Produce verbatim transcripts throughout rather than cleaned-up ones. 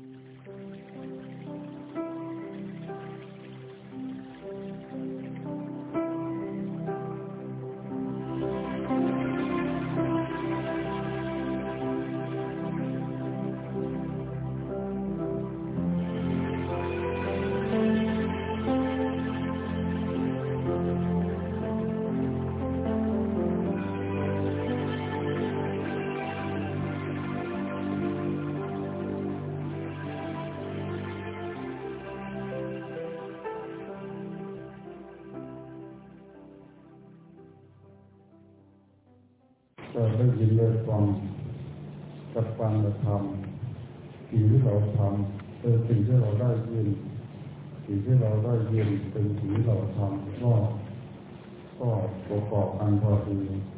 เราได้ยินได้ฟังกับการกระทำสิ่งที่เราทำเป็นสิ่งที่เราได้ยินสิ่งที่เราได้ยินเป็นสิ่งที่เราทำก็ก็ประกอบกันพอดี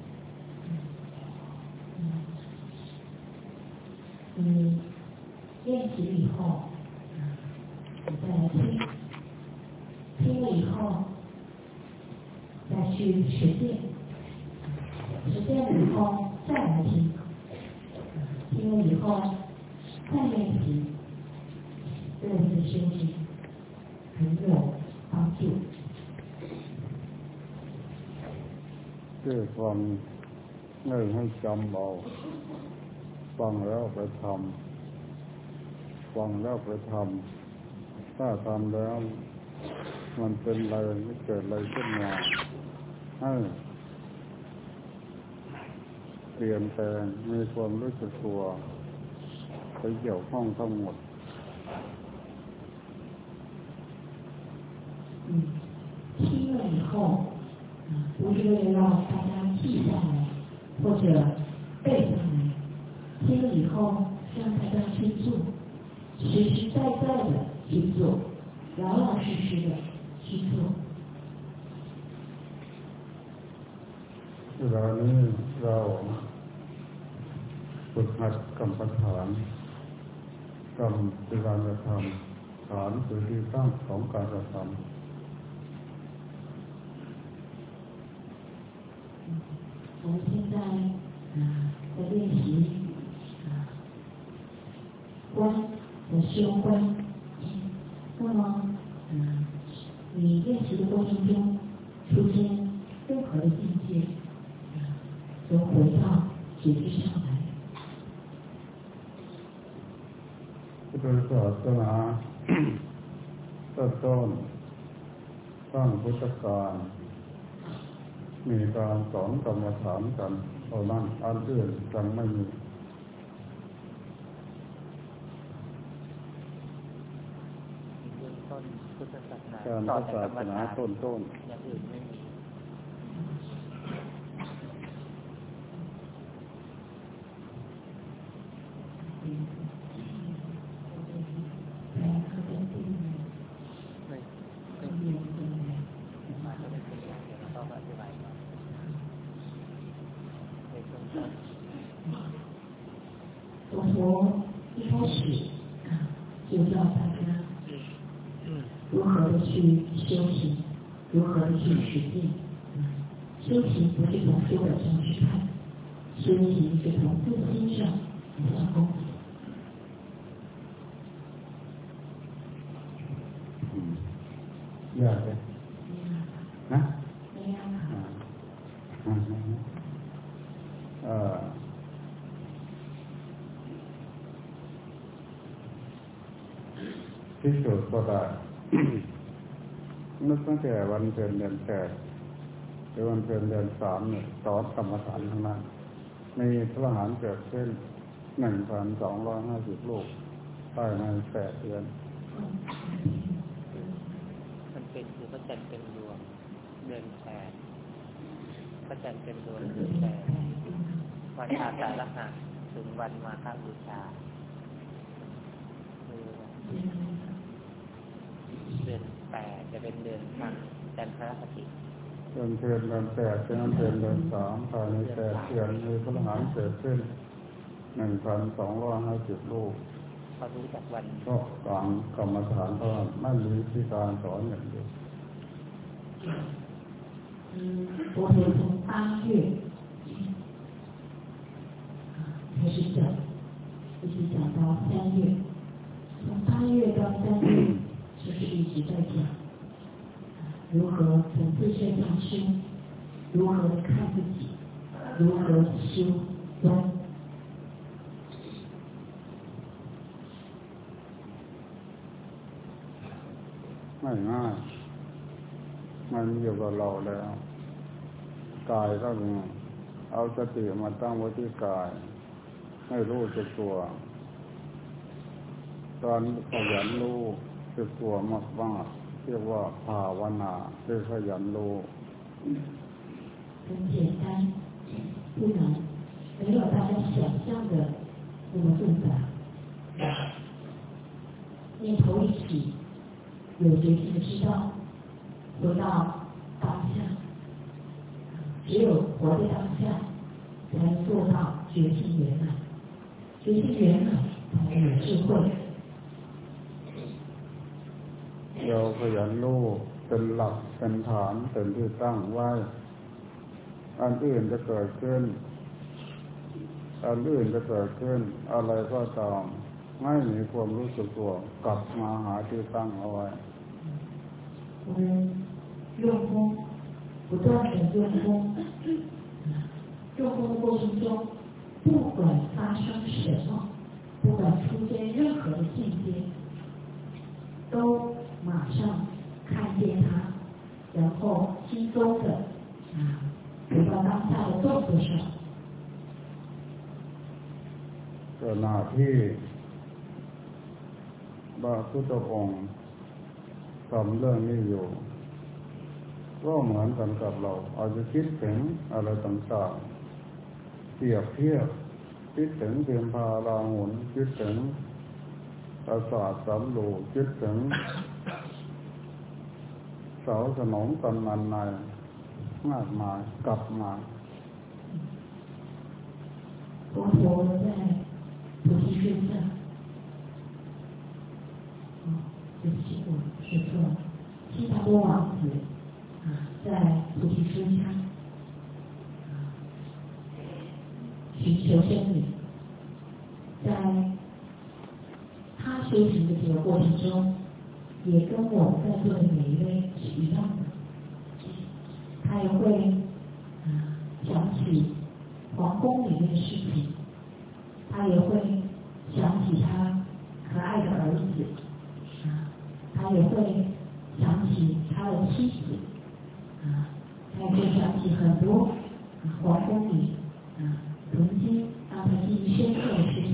嗯，练习以后，你再来听，听了以后，再去实践。实践了以后再来听，听了以后再练习，对我们的修行很有帮助。 ด้วยความไม่ให้จำเอาฟังแล้วไปทำฟังแล้วไปทำถ้าทำแล้วมันเป็นอะไรไม่เกิดอะไรขึ้นมาให้เปลี่ยนแปลงมีความรู้สึกตัวไปเกี่ยวข้องทั้งหมด嗯，听了以后，不是为了让大家记下来或者背下来，听了以后让大家去做，实实在在的去做，老老实实的去做。 เวลานี้เราฝึกหัดกรรมฐานกรรมคือการกระทำฐานคือที่ตั้งของการกระทำ我们现在啊在练习啊观和修观，那么嗯，你练习的过程中出现任何的境界，都回到觉知上来。 พุทธศาสนาต้นๆตั้งพุทธกาลมีการสอนกรรมฐานกันเท่านั้นอันอื่นยังไม่มีการพุทธศาสนาต้นๆอย่างอื่นไม่มี佛陀一开始啊，就教大家如何的去修行，如何的去实践。修行不是从书本上去看，修行是从自心上来下功夫。 ยากเลยนะไม่ยากค่ะอ่าที่สุดก็ได้นึกตั้งแต่วันเพ็ญเดือนแปดหรือวันเพ็ญเดือนสามเนี่ยสอนกรรมฐานทั้งนั้นมีพระอรหันต์เกิดขึ้นหนึ่งพันสองร้อยห้าสิบลูกภายในแปดเดือนมันเป็นคือพระจันทร์เต็มดวงเดือนแปดพระจันทร์เต็มดวงเดือนแปดวันอาสาฬหะถึงวันมาฆบูชาเดือนแปดจะเป็นเดือนทางจันทรคติเดือนเดือนเดือนแปดเป็นเดือนเดือนสามภายในแปดเดือนมีพระอรหันต์เกิดขึ้นหนึ่งพันสองร้อยห้าสิบลูกเขารู้จักวันก็กลางกรรมฐานเท่านั้นไม่มีวิธีการสอนอย่างเดียว嗯，佛陀从八月开始讲，一直讲到三月，三如何从自身上修，如何看自己，如何修观。 ไม่ง่ายมันอยู่กับเราแล้วกายก็มีเอาสติมาตั้งไว้ที่กายให้รู้สึกตัวตอนขยันรู้สึกตัวมากๆเรียกว่าภาวนาคือขยันรู้很简单不难没有大家想象的那么复杂念头一起有决心的知道回到当下只有活在当下才能做到觉性圆满觉性圆满才有智慧เราขยันรู้เป็นหลักเป็นฐานเป็นที่ตั้งไว้อันอื่นจะเกิดขึ้นอันอื่นจะเกิดขึ้นอะไรก็ตามไม่มีความรู้สึกตัวกลับมาหาที่ตั้งเอาไว้我们用功不断的用功用功的过程中不管发生什么不管出现任何的境界都马上看见它然后轻松的啊回到当下的动作上ขณะที่พระพุทธองค์ทำเรื่องนี้อยู่ก็เหมือนกันกับเราอาจจะคิดถึงอะไรต่างๆเปรียบเทียบคิดถึงเทียมพาราหุนคิดถึงปราสาทสำโรงคิดถึงเสาสนองกันนันในมากมายกลับมา佛陀在菩提树下哦对不起我说错了悉达多王子啊在菩提树下寻求真理在他修行的这个过程中也跟我们在座的每一位是一样的他也会啊想起皇宫里面的事情他也会想起他可爱的儿子啊他也会想起他的妻子啊他也会想起很多皇宫里啊曾经让他记忆深刻的事情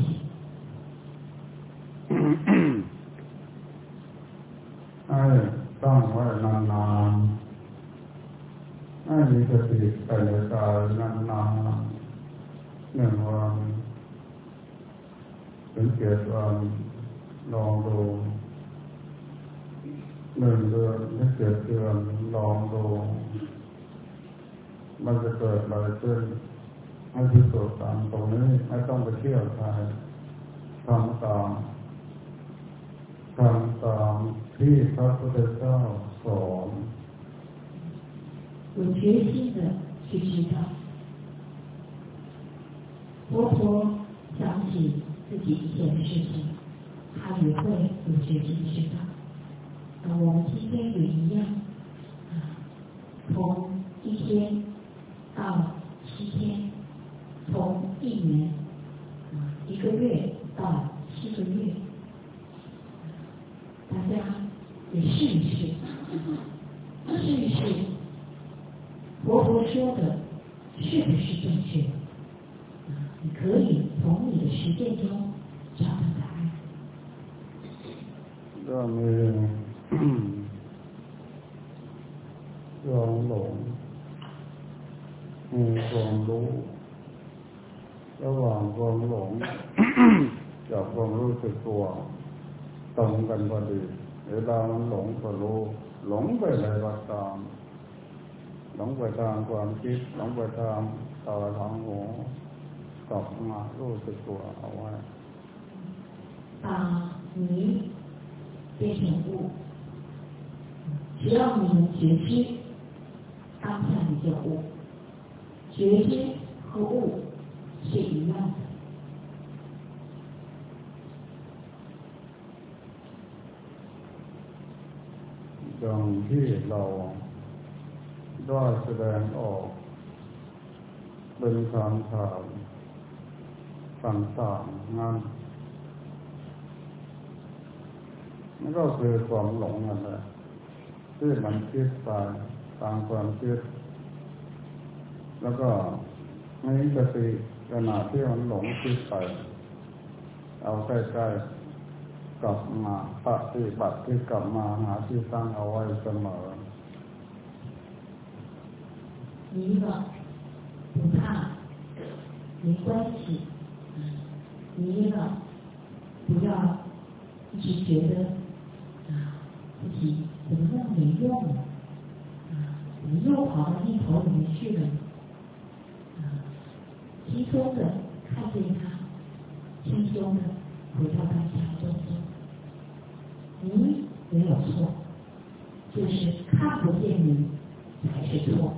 ให้ตั้งไว้นานๆให้มีสติไปในกายนานๆหนึ่งวันถึงเจ็ดวันลองดูหนึ่งเดือนถึงเจ็ดเดือนลองดูมันจะเกิดอะไรขึ้นให้พิสูจน์ตามตรงนี้ไม่ต้องไปเที่ยวใครทำตามทำตามที่พระพุทธเจ้าสอน有决心的去知道佛陀想起自己以前的事情他也会有决心知道那我们今天也一样从一天到七天从一年一个月到七个月大家也试一试试一试佛陀说的是不是正确你可以从你的实践中找到答案ก็มีความหลงมีความรู้ระหว่างความหลงกับความรู้สึกตัวตรงกันพอดีเวลามันหลงก็รู้หลงไปอะไรก็ตามหลงไปทางความคิดหลงไปทางตาทางหูกลับมารู้สึกตัวเอาไว้把迷变成悟只要你能觉知当下你就悟觉知和悟是一样的อย่างที่เราได้แสดงออกเป็นคำถามต่างๆนั้นนั่นก็คือความหลงนั่นแหละที่มันคิดไปตามความคิดแล้วก็ไม่สติขณะที่มันหลงคิดไปเอาใกล้ๆกลับมาปฏิบัติที่กลับมาหาที่ตั้งเอาไว้เสมอ一个不怕没关系，一个不要一直觉得啊自己怎么那么没用呢？啊，怎么又跑到念头里面去了？啊，轻松的看见它，轻松的回到当下中中。你没有错，就是看不见你才是错。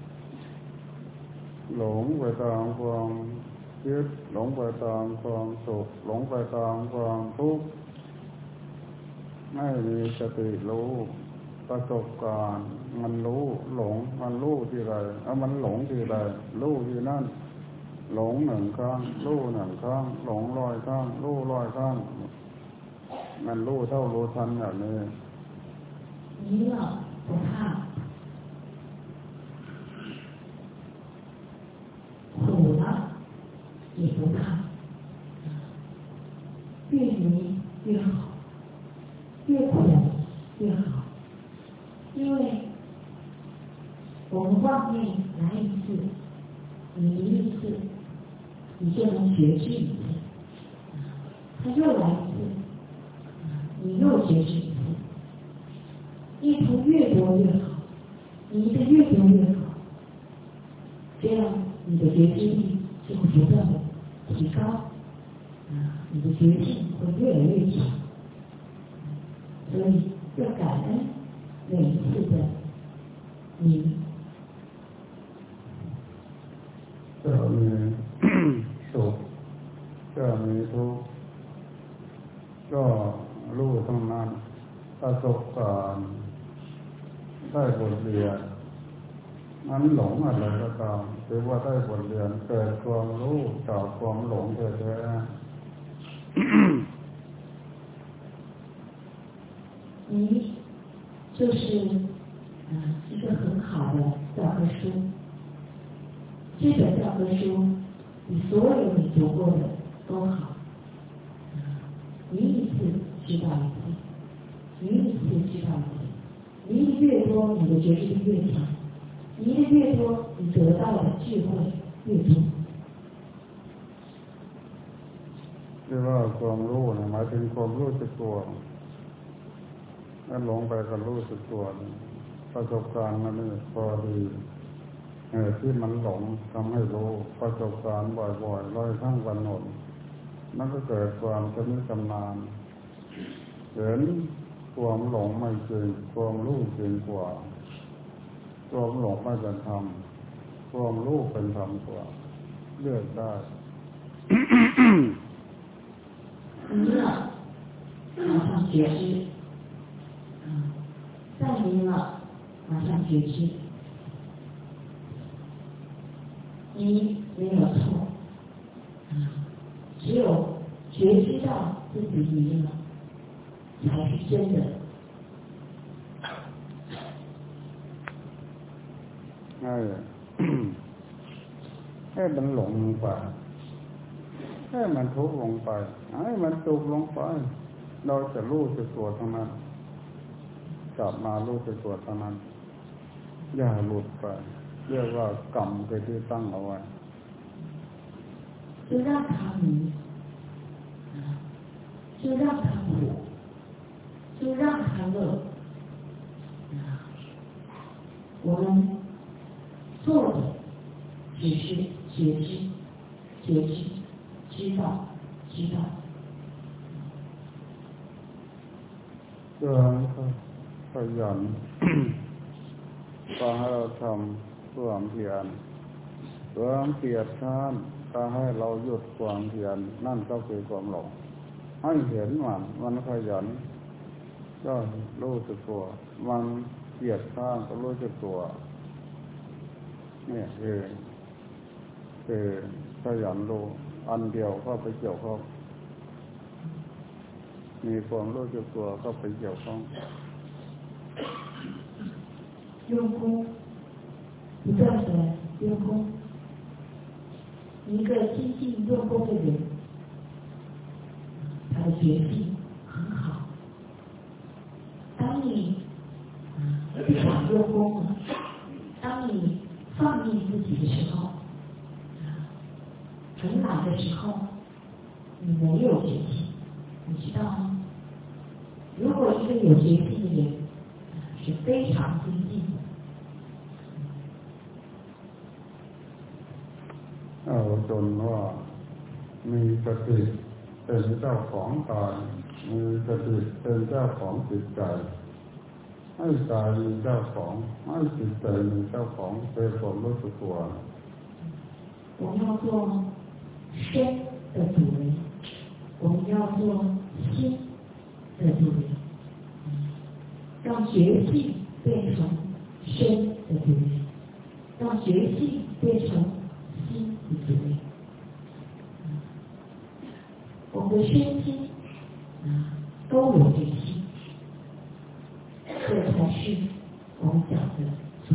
หลงไปตามความคิดหลงไปตามความสุขหลงไปตามความทุกข์ไม่มีสติรู้ประสบการณ์มันรู้หลงมันรู้ที่ไรเอามันหลงที่ไรรู้ที่นั่นหลงหนึ่งครั้งรู้หนึ่งครั้งหลงร้อยครั้งรู้ร้อยครั้งมันรู้เท่ารู้ทันอย่างนี้迷了不怕苦了也不怕，越迷越好，越苦越好，因为我们妄念来一次，迷一次，你就能觉知一次，它又来一次，你又觉知一次，念头越多越好，迷的越多越好，这样你的觉知力就会不断的提高，啊，你的觉性会越来越强，所以要感恩每一次的你。 จะมีสุขจะมีทุกข์ก็รู้ทั้งนั้นประสบการณ์ได้บทเรียนนั้นหลงอะไรก็ตามหรือว่าได้บทเรียนเกิดความรู้จากความหลงแท้你就是啊一个很好的教科书，这本教科书比所有你读过的都好，你一次知道一次，你一次知道一次，你越多，你的觉知力越强。迷的越多，你得到的智慧越多。 ที่ว่าความรู้เนี่ยหมายถึงความรู้สึกตัวนั่นหลงไปกับรู้สึกตัวประสบการณ์มันนี่พอดีเออที่มันหลงทำให้รู้ประสบการณ์บ่อยๆร้อยครั้งวันหนึ่งนั่นก็เกิดความชำนิชำนาญเห็นความหลงไม่จริงความรู้จริงกว่าความหลงไม่เป็นธรรมความรู้เป็นธรรมกว่าเลือกได้迷了马上觉知再迷了马上觉知迷没有错只有觉知到自己迷了才是真的ให้ให้มันหลงลงไปให้มันทุกข์ลงไปให้มันสุขลงไปเราจะรู้สึกตัวเท่านั้นกลับมารู้สึกตัวเท่านั้นอย่าหลุดไปเรียกว่ากรรมคือที่ตั้งเอาไว้就让它迷就让它苦就让它乐我们做的只是觉知觉知知道知道เพื่อขยันก็ให้เราทำความเพียรความเกียรติค้านก็ให้เราหยุดความเพียรนั่นก็คือความหลงให้เห็นมันมันขยันก็รู้สึกตัวมันเกียรติค้านก็รู้สึกตัวเนี่ยคือคือขยันรู้อันเดียวก็ไปเกี่ยวข้องมีความรู้สึกตัวก็ไปเกี่ยวข้อง用功，不断的用功，一个精进用功的人，他的决心很好。当你不想用功了，当你放逸自己的时候，很懒的时候，你没有决心，你知道吗？如果一个有决心的人是非常精进的。 เอาจนว่ามีสติเป็นเจ้าของกายมีสติเป็นเจ้าของจิตใจให้กายมีเจ้าของให้จิตใจมีเจ้าของเป็นความรู้สึกตัว我们要做身的主人，我们要做心的主人，让觉性变成身的主人，让觉性变成心的主人。我们的身心都有决心，这才是我们讲的法。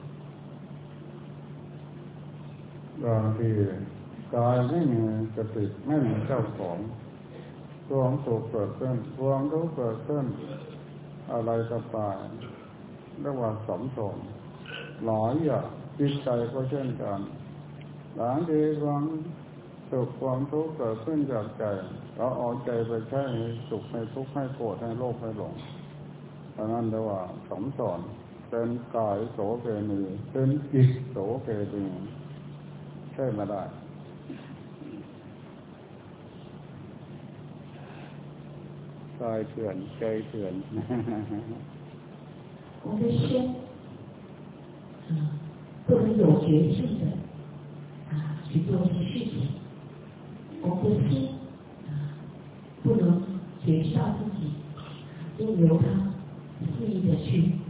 บางทีกายไม่มีสติไม่มีเจ้าของความสุขเกิดขึ้นความรู้เกิดขึ้นอะไรก็ตายเรียกว่าสมสมหลายอย่างจิตใจก็เช่นกันบางทีความสุขความทุกข์เกิดขึ้นจากใจเราเอาใจไปใช้ให้สุขให้ทุกข์ให้โกรธให้โลภให้หลงเพราะนั้นเรียกว่าสมสอนเป็นกายโสเภณีเป็นจิตโสเภณีใช่ไม่ได้กายเถื่อนใจเถื่อน我们的身不能有决心的去做一些事情，我们的心不能觉知到自己就由它肆意的去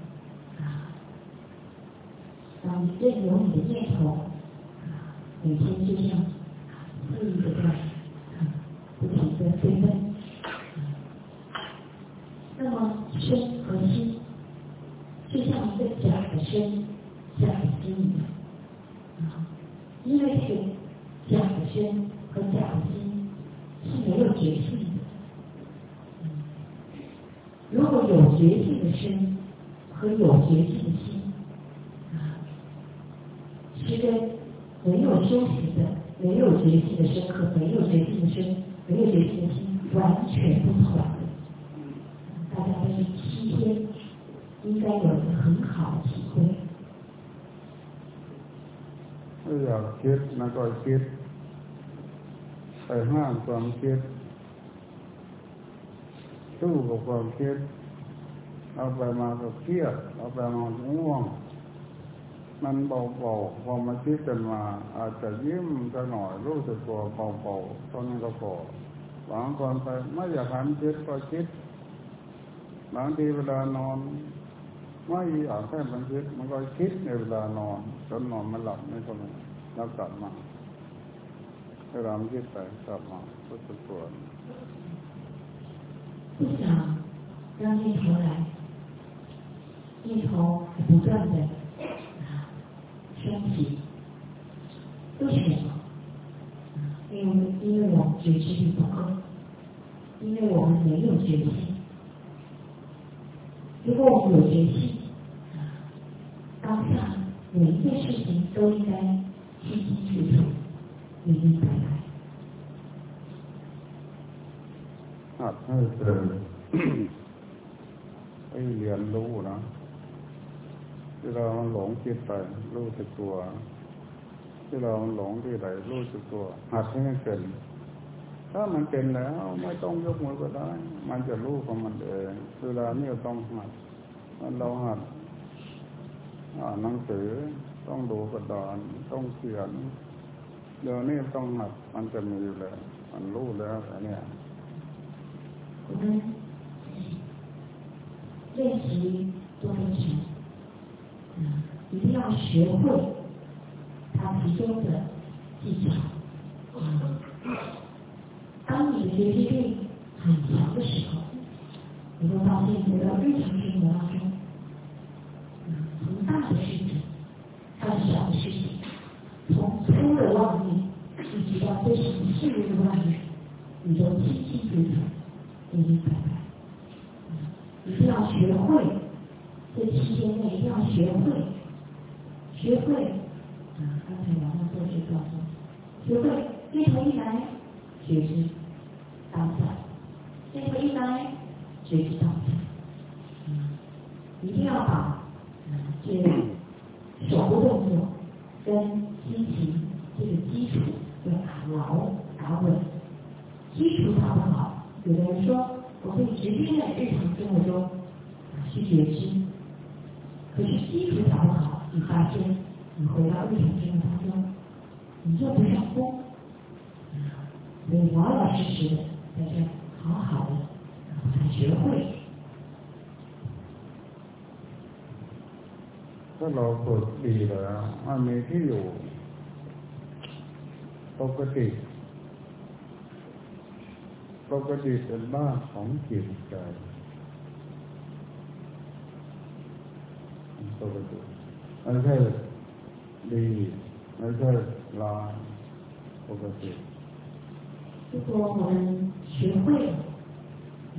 让任由你的念头每天就像肆意的在不停的飞奔。那么身和心就像一个假的身假的心一样，因为是假的身和假的心是没有决心的。如果有决心的身和有决心的心是跟没有修行的没有决心的身和没有决心的身没有决心的心完全不同的。大家在这七天应该有一个很好的体会。 ไม่อยากคิดนะก็คิดไปห้ามความคิดสู้กับความคิดเอาไปมาก็เครียดเอาไปมาง่วงมันเบาๆพอมาคิดกันมาอาจจะยิ้มจะหน่อยรู้สึกตัวเบาๆตอนนี้ก็พอบางคนไปไม่อยากหันคิดก็คิดบางทีเวลานอนไม่อยากให้มันคิดมันก็คิดในเวลานอนจนนอนมันหลับไม่พอแล้วกลับมาให้เราคิดไปกลับมารู้สึกตัว不想让念头来，念头不断的升起，为什么？因为因为我们觉知力不够，因为我们没有决心。如果我们有决心，当下每一件事情都应该清清楚楚、明明白白。 หัดให้เจอให้เรียนรู้นะที่เราหลงคิดไปรู้สึกตัวที่เราหลงที่ไหนรู้สึกตัวหัดให้มันเป็นถ้ามันเป็นแล้วไม่ต้องยกมือก็ได้มันจะรู้ของมันเองเวลานี้ต้องหัดมันเราหัดอ่านหนังสือต้องดูกระดานต้องเขียนเดี๋ยวนี้ต้องหัดมันจะมีอยู่แล้วมันรู้แล้วอันนี้我们练习多分禅，一定要学会它其中的技巧。嗯，当你的觉知力很强的时候，你会发现回到日常生活当中，嗯，从大的事情到小的事情，从粗的妄念一直到非常细微的妄念，你都清清楚楚、明明白白。嗯，一定要学会，这期间内一定要学会，学会。啊，刚才王老师就告诉我，学会念头一来，觉知当下；念头一来，觉知当下。嗯，一定要把嗯这手部动作跟心情这个基础要打牢打稳。基础打不好，有的人说我可以直接在日常生活中去觉知，可是基础打不好，你发现你回到日常生活当中，你做不上功。所以老老实实的在这好好的才学会。 ถ้าเราฝึกดีแล้วมันมีที่อยู่ปกติปกติเป็นบ้านของจิตใจปกติไม่ใช่ดีไม่ใช่ร้ายปกติ如果我们学会了，嗯，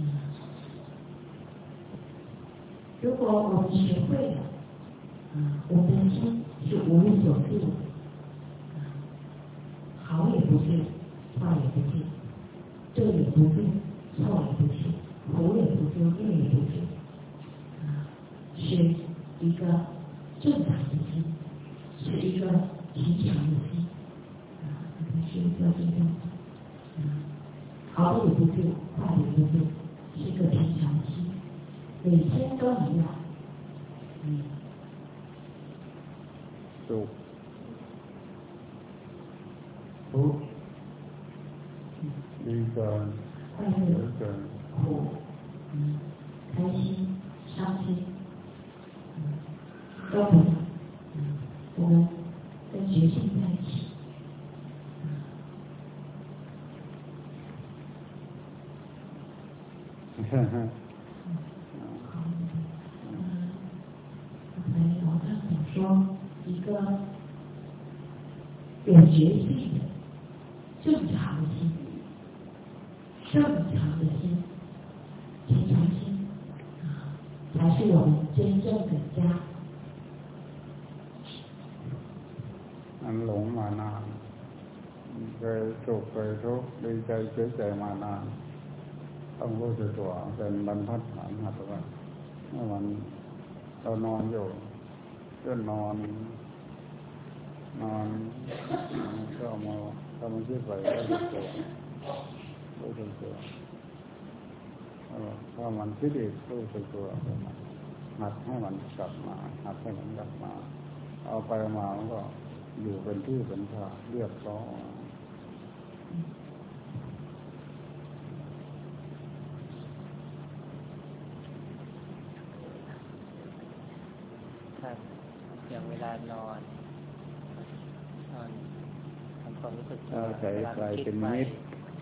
如果我们学会了，嗯，我们的心是无所住的，嗯，好也不对，坏也不对，对也不对，错也不对，苦也不对，乐也不对，啊，是一个正常的心，是一个平常的心，啊，是一个这种。好的也不对，坏的也不对，是一个平常心，每天都一样。嗯。 สุขทุกข์ดีกัน快乐、苦、嗯，开心、伤心，嗯，都不一样。嗯，我们跟觉性在一起。 呵呵。 好，嗯，刚才老师讲说，一个有觉性的正常的心，正常的心，平常心，啊，才是我们真正的家。 มันหลงมานานเคยสุขเคยทุกข์ดีใจเสียใจมานานต้องรู้สึกตัวเป็นบรรทัดฐานหัดว่าเมื่อวันเรานอนอยู่เพื่อนนอนนอนก็มาทำมันคิดไปก็รู้สึกตัวรู้สึกตัวถ้ามันคิดอีกรู้สึกตัวหัดให้มันกลับมาหัดให้มันกลับมาเอาไปมามันก็อยู่เป็นที่เป็นทางเรียบร้อยอย่างเวลานอนนอนทำความรู้สึกตัวใจใจเป็นมิตร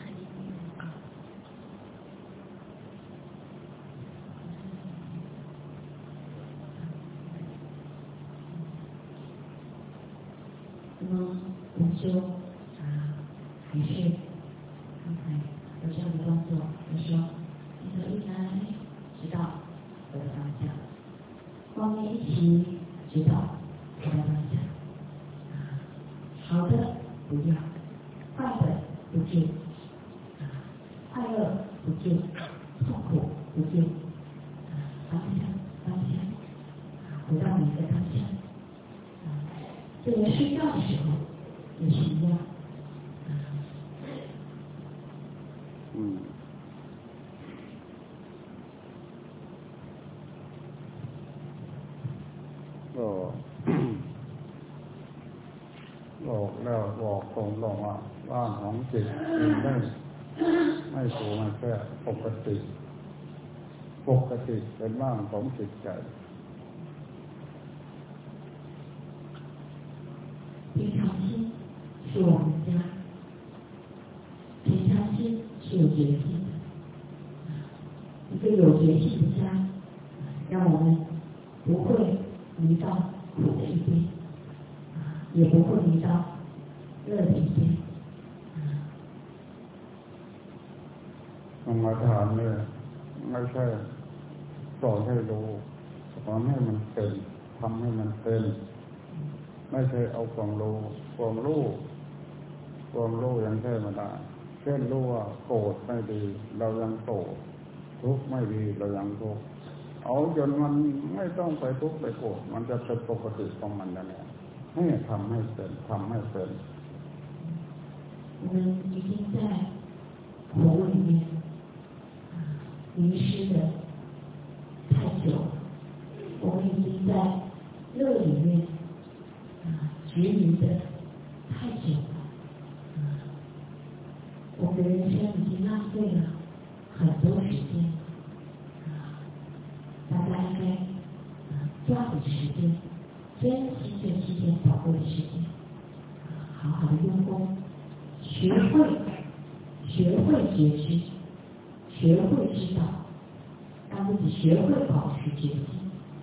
那么我们就啊，还是刚才有这样的动作，就说你可以来知道我的方向，光念一起知道我的方向，啊，好的不要，坏的不见，啊，快乐不见，痛苦不见，啊，方向方向，回到你的方向。这个睡觉的时候也是一样。 嗯。ก็บอกแล้วบอกตรงลงว่าบ้านของจิตเป็นได้ไม่สูงไม่แค่ปกติปกติเป็นบ้านของจิตใจ平常心是我们家，平常心是有决心的，一个有决心的家，让我们不会迷到苦的一边，也不会迷到乐的一边。 กรรมฐานเนี่ยไม่ใช่สอนให้รู้สอนให้มันเป็นทำให้มันเป็นไม่ใช่เอาความรู้ความรู้ความรู้ยังใช่ไม่ได้เช่นรู้ว่าโกรธไม่ดีเรายังโกรธทุกข์ไม่ดีเรายังทุกข์เอาจนมันไม่ต้องไปทุกข์ไปโกรธมันจะเป็นปกติของมันนั่นแหละให้ทำให้เป็นทำให้เป็น我们已经在火里面迷失的太久了，我们已经在乐里面啊执迷的太久了，啊，我们的人生已经浪费了很多时间，啊，大家应该啊抓紧时间，珍惜这期间宝贵的时间，啊，好好的用功，学会学会觉知。学会知道，让自己学会保持决心。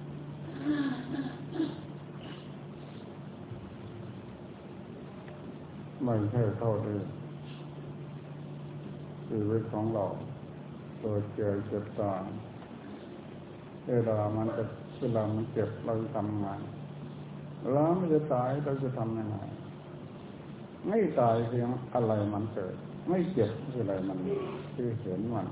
ไม่ใช่เท่าที่ชีวิตของเราเกิดเจ็บเจ็บตายเวลามันจะเวลามันเจ็บเราทำงานแล้วมันจะตายเราจะทำยังไงไม่ตายเพียงอะไรมันเกิดไม่เจ็บคืออะไรมันคือเห็นมัน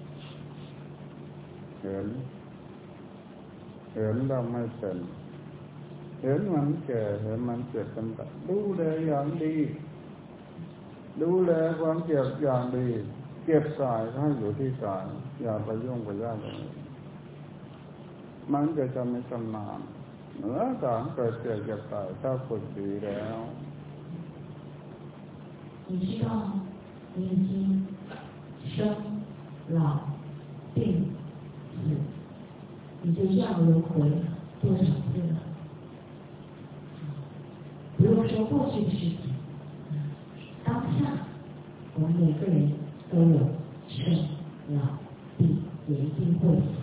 เห็นเห็นเราไม่เป็นเห็นมันแก่เห็นมันเจ็บกันแต่ดูแลอย่างดีดูแลความเจ็บอย่างดีเก็บกายให้อยู่ที่กายอย่าไปยุ่งไปยากเลยมันจะจะไม่ชำนาญเหนือการเกิดเจ็บเจ็บตายถ้าฝึกดีแล้ว你知道你已经生老病死你就这样轮回多少次了？不用说过去的事情，当下我们每个人都有生老病，也一定会死。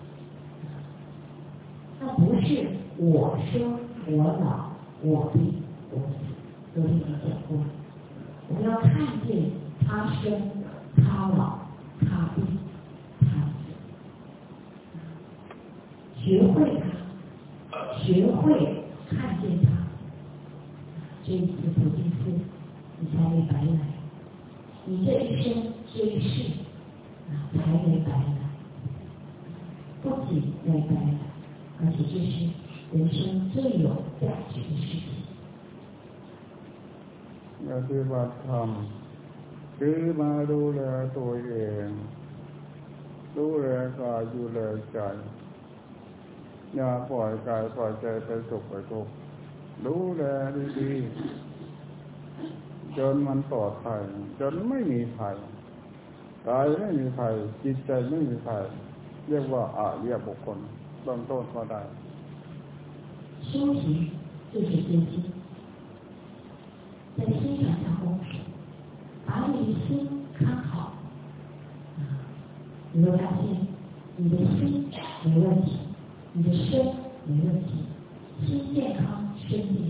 那不是我生我老我病我死，昨天已经讲过了。我们要看见他生他老他病他死。学会它，学会看见它，这一次普济寺，你才没白来。你这一生这一世啊，才没白来。不仅没白来，而且这是人生最有价值的事情。 ปฏิบัติธรรมคือมาดูแลตัวเองดูแลกายดูแลใจอย่าปล่อยกายปล่อยใจไปสุขไปทุกข์ดูแลดีๆจนมันปลอดภัยจนไม่มีภัยกายไม่มีภัยจิตใจไม่มีภัยเรียกว่าอาริยบุคคลเบื้องต้นก็ได้修行就是决心，在心上下功夫，把你的心看好，你会发现你的心没问题。你的身没问题，心健康，身健